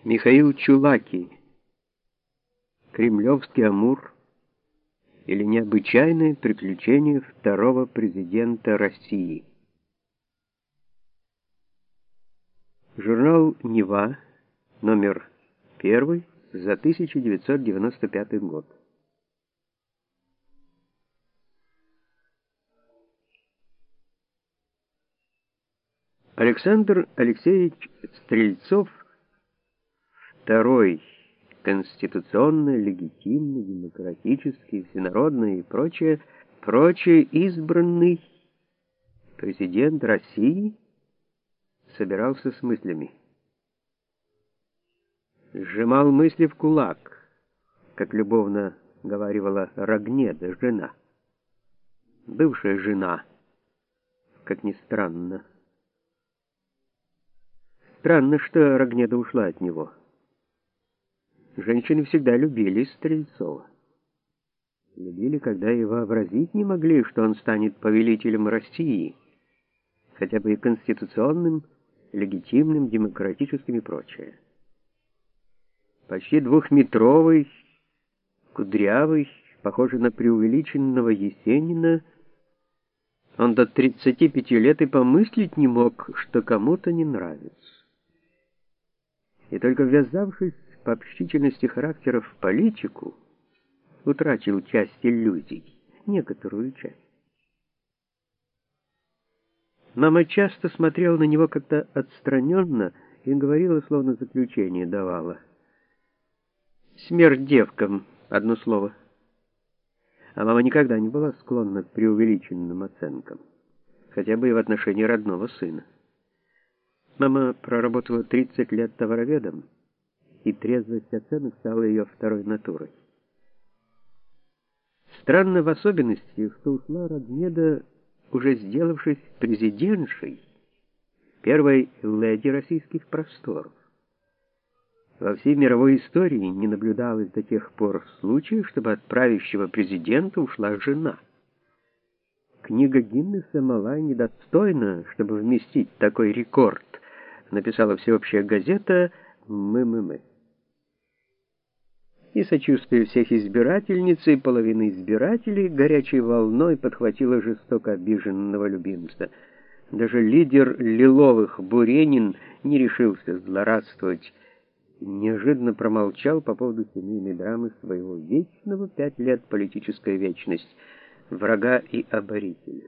Михаил Чулаки. Кремлевский Амур или необычайные приключения второго президента России. Журнал «Нева», номер 1 за 1995 год. Александр Алексеевич Стрельцов, второй конституционно, легитимный, демократический, всенародный и прочее избранный президент России, собирался с мыслями. Сжимал мысли в кулак, как любовно говаривала Рогнеда, жена. Бывшая жена, как ни странно. Странно, что Рогнеда ушла от него. Женщины всегда любили Стрельцова. Любили, когда и вообразить не могли, что он станет повелителем России, хотя бы и конституционным, легитимным, демократическим и прочее. Почти двухметровый, кудрявый, похожий на преувеличенного Есенина, он до 35 лет и помыслить не мог, что кому-то не нравится. И только ввязавшись по общительности характера в политику, утратил часть иллюзий, некоторую часть. Мама часто смотрела на него как-то отстраненно и говорила, словно заключение давала. «Смерть девкам», одно слово. А мама никогда не была склонна к преувеличенным оценкам, хотя бы и в отношении родного сына. Мама проработала 30 лет товароведом, и трезвость оценок стала ее второй натурой. Странно в особенности, что ушла Рогнеда, уже сделавшись президентшей, первой леди российских просторов. Во всей мировой истории не наблюдалось до тех пор случая, чтобы от правящего президента ушла жена. Книга Гиннесса мала и недостойна, чтобы вместить такой рекорд, написала всеобщая газета «Мы». И сочувствие всех избирательниц и половины избирателей горячей волной подхватило жестоко обиженного любимца. Даже лидер лиловых Буренин не решился злорадствовать, неожиданно промолчал по поводу семейной драмы своего вечного 5 лет политическая вечность, врага и оборителя.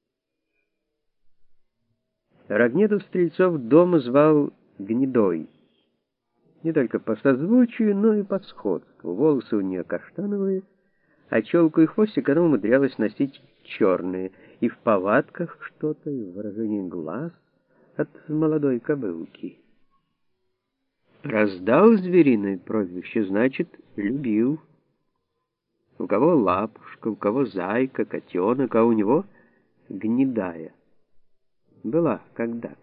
Рогнеду Стрельцов дома звал Гнедой. Не только по созвучию, но и по сходству. Волосы у нее каштановые, а челку и хвостик она умудрялась носить черные, и в повадках что-то, и в выражении глаз от молодой кобылки. Раздал звериное прозвище, значит, любил. У кого лапушка, у кого зайка, котенок, а у него гнедая. Была когда-то.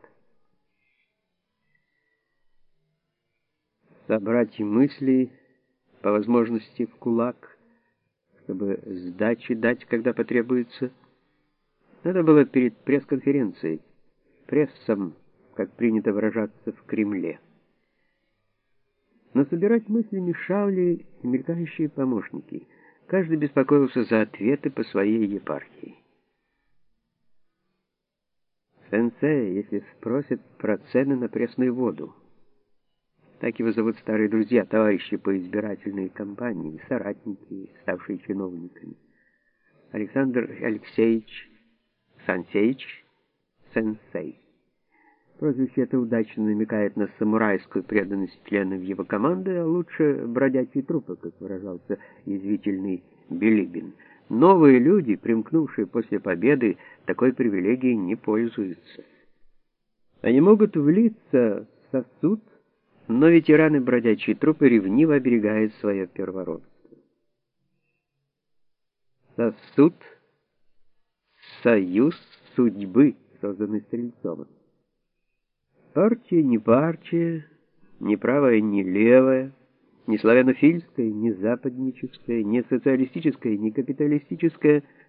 Собрать мысли, по возможности в кулак, чтобы сдачи дать, когда потребуется. Надо было перед пресс-конференцией, прессом, как принято выражаться в Кремле. Но собирать мысли мешали мелькающие помощники. Каждый беспокоился за ответы по своей епархии. Сенсей, если спросят про цены на пресную воду. Так его зовут старые друзья, товарищи по избирательной кампании, соратники, ставшие чиновниками. Александр Алексеевич Сансеевич Сенсей. Прозвище это удачно намекает на самурайскую преданность членов его команды, а лучше бродячие трупы, как выражался язвительный Билибин. Новые люди, примкнувшие после победы, такой привилегией не пользуются. Они могут влиться в сосуд, но ветераны бродячие трупы ревниво оберегают свое первородство. Сосуд — союз судьбы, созданный Стрельцовым. Партия не партия, ни правая, ни левая, ни славянофильская, ни западническая, ни социалистическая, ни капиталистическая —